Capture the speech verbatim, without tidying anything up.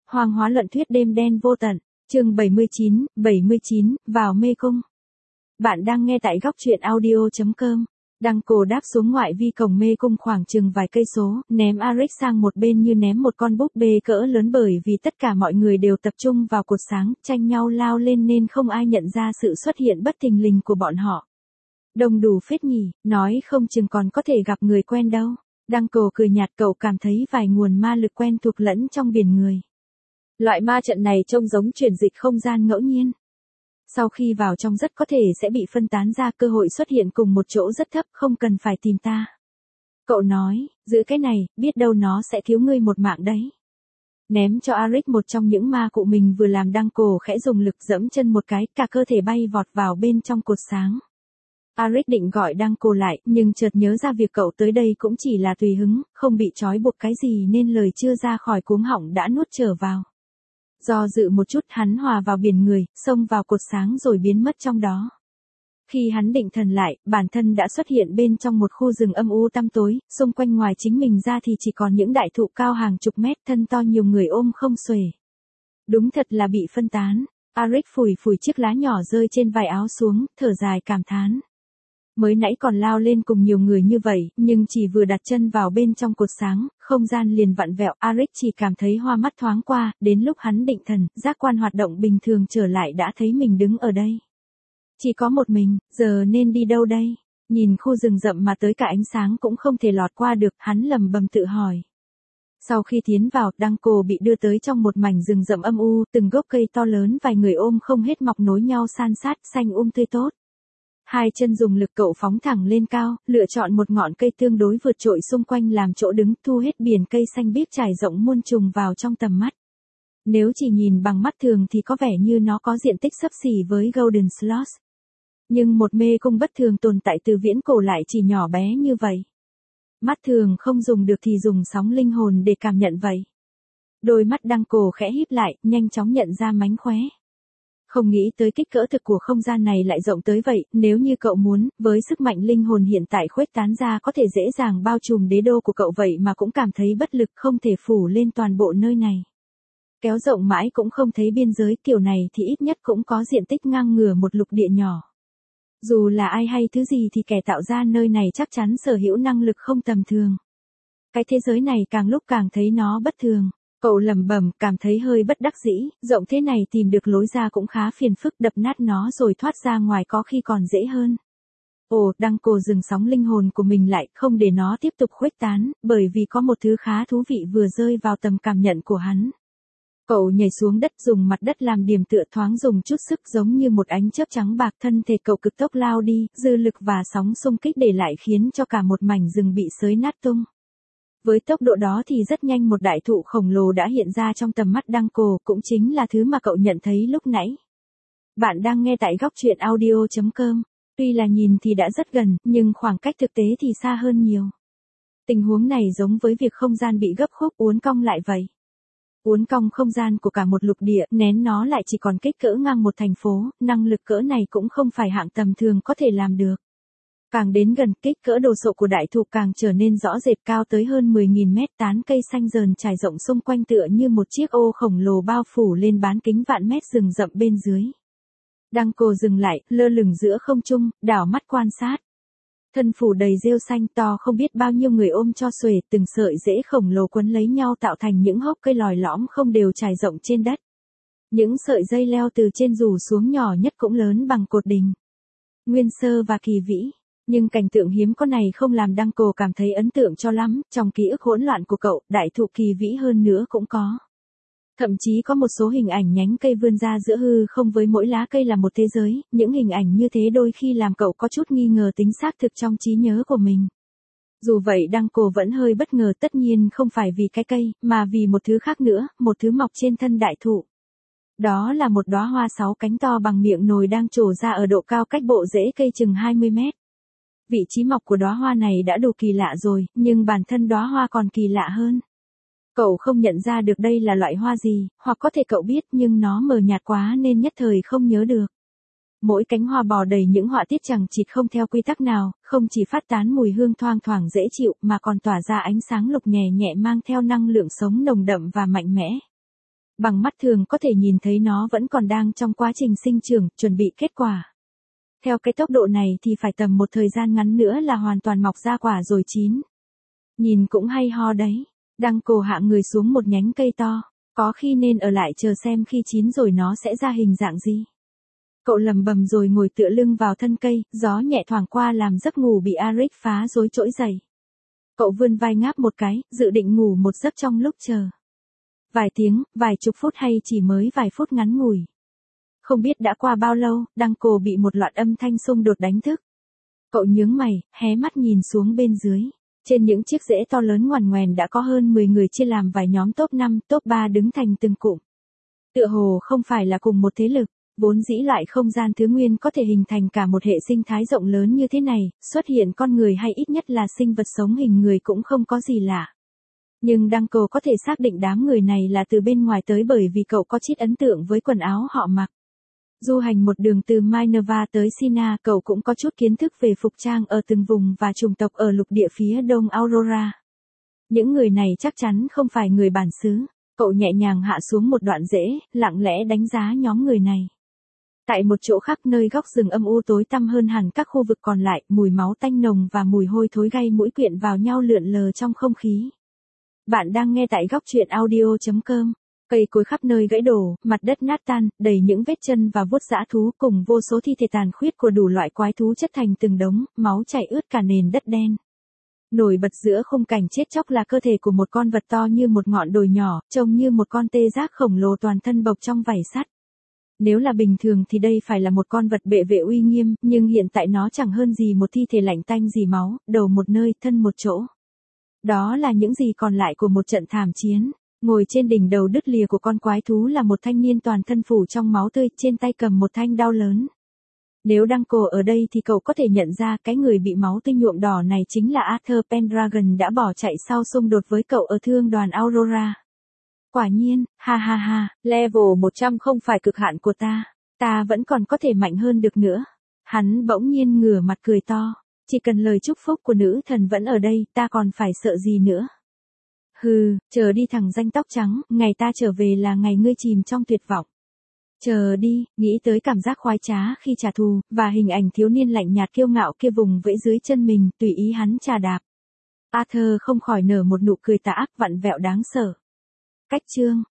Hoang hóa luận thuyết đêm đen vô tận, chương bảy mươi chín, bảy mươi chín, vào mê cung. Bạn đang nghe tại góc truyện audio chấm com. Đăng Cổ đáp xuống ngoại vi cổng mê cung khoảng chừng vài cây số, ném Arik sang một bên như ném một con búp bê cỡ lớn bởi vì tất cả mọi người đều tập trung vào cột sáng, tranh nhau lao lên nên không ai nhận ra sự xuất hiện bất thình lình của bọn họ. Đông đủ phết nhỉ, nói không chừng còn có thể gặp người quen đâu. Đăng Cổ cười nhạt, cậu cảm thấy vài nguồn ma lực quen thuộc lẫn trong biển người. Loại ma trận này trông giống chuyển dịch không gian ngẫu nhiên. Sau khi vào trong rất có thể sẽ bị phân tán ra, cơ hội xuất hiện cùng một chỗ rất thấp, không cần phải tìm ta. Cậu nói, giữ cái này, biết đâu nó sẽ thiếu ngươi một mạng đấy. Ném cho Arik một trong những ma cụ mình vừa làm. Đăng Cổ khẽ dùng lực giẫm chân một cái, cả cơ thể bay vọt vào bên trong cột sáng. Arik định gọi Đăng Cổ lại, nhưng chợt nhớ ra việc cậu tới đây cũng chỉ là tùy hứng, không bị trói buộc cái gì nên lời chưa ra khỏi cuống họng đã nuốt trở vào. Do dự một chút, hắn hòa vào biển người, xông vào cột sáng rồi biến mất trong đó. Khi hắn định thần lại, bản thân đã xuất hiện bên trong một khu rừng âm u tăm tối, xung quanh ngoài chính mình ra thì chỉ còn những đại thụ cao hàng chục mét, thân to nhiều người ôm không xuể. Đúng thật là bị phân tán. Arik phủi phủi chiếc lá nhỏ rơi trên vai áo xuống, thở dài cảm thán. Mới nãy còn lao lên cùng nhiều người như vậy, nhưng chỉ vừa đặt chân vào bên trong cột sáng, không gian liền vặn vẹo. Arik chỉ cảm thấy hoa mắt thoáng qua, đến lúc hắn định thần, giác quan hoạt động bình thường trở lại đã thấy mình đứng ở đây. Chỉ có một mình, giờ nên đi đâu đây? Nhìn khu rừng rậm mà tới cả ánh sáng cũng không thể lọt qua được, hắn lầm bầm tự hỏi. Sau khi tiến vào, Đăng Cổ bị đưa tới trong một mảnh rừng rậm âm u, từng gốc cây to lớn vài người ôm không hết mọc nối nhau san sát, xanh um tươi tốt. Hai chân dùng lực cậu phóng thẳng lên cao, lựa chọn một ngọn cây tương đối vượt trội xung quanh làm chỗ đứng, thu hết biển cây xanh biếc trải rộng muôn trùng vào trong tầm mắt. Nếu chỉ nhìn bằng mắt thường thì có vẻ như nó có diện tích xấp xỉ với Golden Sloth. Nhưng một mê cung bất thường tồn tại từ viễn cổ lại chỉ nhỏ bé như vậy. Mắt thường không dùng được thì dùng sóng linh hồn để cảm nhận vậy. Đôi mắt Đăng Cổ khẽ híp lại, nhanh chóng nhận ra mánh khóe. Không nghĩ tới kích cỡ thực của không gian này lại rộng tới vậy, nếu như cậu muốn, với sức mạnh linh hồn hiện tại khuếch tán ra có thể dễ dàng bao trùm đế đô của cậu, vậy mà cũng cảm thấy bất lực, không thể phủ lên toàn bộ nơi này. Kéo rộng mãi cũng không thấy biên giới, kiểu này thì ít nhất cũng có diện tích ngang ngửa một lục địa nhỏ. Dù là ai hay thứ gì thì kẻ tạo ra nơi này chắc chắn sở hữu năng lực không tầm thường. Cái thế giới này càng lúc càng thấy nó bất thường. Cậu lẩm bẩm, cảm thấy hơi bất đắc dĩ, rộng thế này tìm được lối ra cũng khá phiền phức, đập nát nó rồi thoát ra ngoài có khi còn dễ hơn. Ồ, Đăng Cổ dừng sóng linh hồn của mình lại, không để nó tiếp tục khuếch tán, bởi vì có một thứ khá thú vị vừa rơi vào tầm cảm nhận của hắn. Cậu nhảy xuống đất, dùng mặt đất làm điểm tựa, thoáng dùng chút sức giống như một ánh chớp trắng bạc, thân thể cậu cực tốc lao đi, dư lực và sóng xung kích để lại khiến cho cả một mảnh rừng bị xới nát tung. Với tốc độ đó thì rất nhanh một đại thụ khổng lồ đã hiện ra trong tầm mắt Đăng Cổ, cũng chính là thứ mà cậu nhận thấy lúc nãy. Bạn đang nghe tại góc truyện audio chấm com. Tuy là nhìn thì đã rất gần, nhưng khoảng cách thực tế thì xa hơn nhiều. Tình huống này giống với việc không gian bị gấp khúc uốn cong lại vậy. Uốn cong không gian của cả một lục địa, nén nó lại chỉ còn kích cỡ ngang một thành phố, năng lực cỡ này cũng không phải hạng tầm thường có thể làm được. Càng đến gần, kích cỡ đồ sộ của đại thụ càng trở nên rõ rệt, cao tới hơn mười nghìn mét, tán cây xanh rờn trải rộng xung quanh tựa như một chiếc ô khổng lồ bao phủ lên bán kính vạn mét rừng rậm bên dưới. Đăng Cổ dừng lại, lơ lửng giữa không trung, đảo mắt quan sát. Thân phủ đầy rêu xanh to không biết bao nhiêu người ôm cho xuể, từng sợi rễ khổng lồ quấn lấy nhau tạo thành những hốc cây lòi lõm không đều trải rộng trên đất. Những sợi dây leo từ trên rủ xuống nhỏ nhất cũng lớn bằng cột đình. Nguyên sơ và kỳ vĩ. Nhưng cảnh tượng hiếm có này không làm Đăng Cổ cảm thấy ấn tượng cho lắm, trong ký ức hỗn loạn của cậu, đại thụ kỳ vĩ hơn nữa cũng có. Thậm chí có một số hình ảnh nhánh cây vươn ra giữa hư không với mỗi lá cây là một thế giới, những hình ảnh như thế đôi khi làm cậu có chút nghi ngờ tính xác thực trong trí nhớ của mình. Dù vậy Đăng Cổ vẫn hơi bất ngờ, tất nhiên không phải vì cái cây, mà vì một thứ khác nữa, một thứ mọc trên thân đại thụ. Đó là một đóa hoa sáu cánh to bằng miệng nồi đang trổ ra ở độ cao cách bộ rễ cây chừng hai mươi mét. Vị trí mọc của đóa hoa này đã đủ kỳ lạ rồi, nhưng bản thân đóa hoa còn kỳ lạ hơn. Cậu không nhận ra được đây là loại hoa gì, hoặc có thể cậu biết nhưng nó mờ nhạt quá nên nhất thời không nhớ được. Mỗi cánh hoa bò đầy những họa tiết chằng chịt không theo quy tắc nào, không chỉ phát tán mùi hương thoang thoảng dễ chịu mà còn tỏa ra ánh sáng lục nhẹ nhẹ mang theo năng lượng sống nồng đậm và mạnh mẽ. Bằng mắt thường có thể nhìn thấy nó vẫn còn đang trong quá trình sinh trưởng, chuẩn bị kết quả. Theo cái tốc độ này thì phải tầm một thời gian ngắn nữa là hoàn toàn mọc ra quả rồi chín. Nhìn cũng hay ho đấy. Đăng Cổ hạ người xuống một nhánh cây to, có khi nên ở lại chờ xem khi chín rồi nó sẽ ra hình dạng gì. Cậu lầm bầm rồi ngồi tựa lưng vào thân cây, gió nhẹ thoảng qua làm giấc ngủ bị Arik phá rối trỗi dậy. Cậu vươn vai ngáp một cái, dự định ngủ một giấc trong lúc chờ. Vài tiếng, vài chục phút hay chỉ mới vài phút ngắn ngủi. Không biết đã qua bao lâu, Đăng Cổ bị một loạt âm thanh xung đột đánh thức. Cậu nhướng mày, hé mắt nhìn xuống bên dưới. Trên những chiếc rễ to lớn ngoằn ngoèn đã có hơn mười người chia làm vài nhóm top năm, top ba đứng thành từng cụm. Tựa hồ không phải là cùng một thế lực, vốn dĩ loại không gian thứ nguyên có thể hình thành cả một hệ sinh thái rộng lớn như thế này, xuất hiện con người hay ít nhất là sinh vật sống hình người cũng không có gì lạ. Nhưng Đăng Cổ có thể xác định đám người này là từ bên ngoài tới bởi vì cậu có chút ấn tượng với quần áo họ mặc. Du hành một đường từ Minerva tới Sina, cậu cũng có chút kiến thức về phục trang ở từng vùng và chủng tộc ở lục địa phía đông Aurora. Những người này chắc chắn không phải người bản xứ. Cậu nhẹ nhàng hạ xuống một đoạn rễ, lặng lẽ đánh giá nhóm người này. Tại một chỗ khác nơi góc rừng âm u tối tăm hơn hẳn các khu vực còn lại, mùi máu tanh nồng và mùi hôi thối gây mũi quyện vào nhau lượn lờ trong không khí. Bạn đang nghe tại góc truyện audio chấm com. Cây cối khắp nơi gãy đổ, mặt đất nát tan, đầy những vết chân và vuốt dã thú cùng vô số thi thể tàn khuyết của đủ loại quái thú chất thành từng đống, máu chảy ướt cả nền đất đen. Nổi bật giữa khung cảnh chết chóc là cơ thể của một con vật to như một ngọn đồi nhỏ, trông như một con tê giác khổng lồ toàn thân bọc trong vảy sắt. Nếu là bình thường thì đây phải là một con vật bệ vệ uy nghiêm, nhưng hiện tại nó chẳng hơn gì một thi thể lạnh tanh dì máu, đầu một nơi, thân một chỗ. Đó là những gì còn lại của một trận thảm chiến. Ngồi trên đỉnh đầu đứt lìa của con quái thú là một thanh niên toàn thân phủ trong máu tươi, trên tay cầm một thanh đao lớn. Nếu Đăng Cổ ở đây thì cậu có thể nhận ra cái người bị máu tươi nhuộm đỏ này chính là Arthur Pendragon đã bỏ chạy sau xung đột với cậu ở thương đoàn Aurora. Quả nhiên, ha ha ha, level một trăm không phải cực hạn của ta, ta vẫn còn có thể mạnh hơn được nữa. Hắn bỗng nhiên ngửa mặt cười to, chỉ cần lời chúc phúc của nữ thần vẫn ở đây, ta còn phải sợ gì nữa. Hừ, chờ đi thằng danh tóc trắng, ngày ta trở về là ngày ngươi chìm trong tuyệt vọng. Chờ đi, nghĩ tới cảm giác khoái trá khi trả thù, và hình ảnh thiếu niên lạnh nhạt kiêu ngạo kia vùng vẫy dưới chân mình, tùy ý hắn chà đạp. Arthur không khỏi nở một nụ cười tà ác vặn vẹo đáng sợ. Cách chương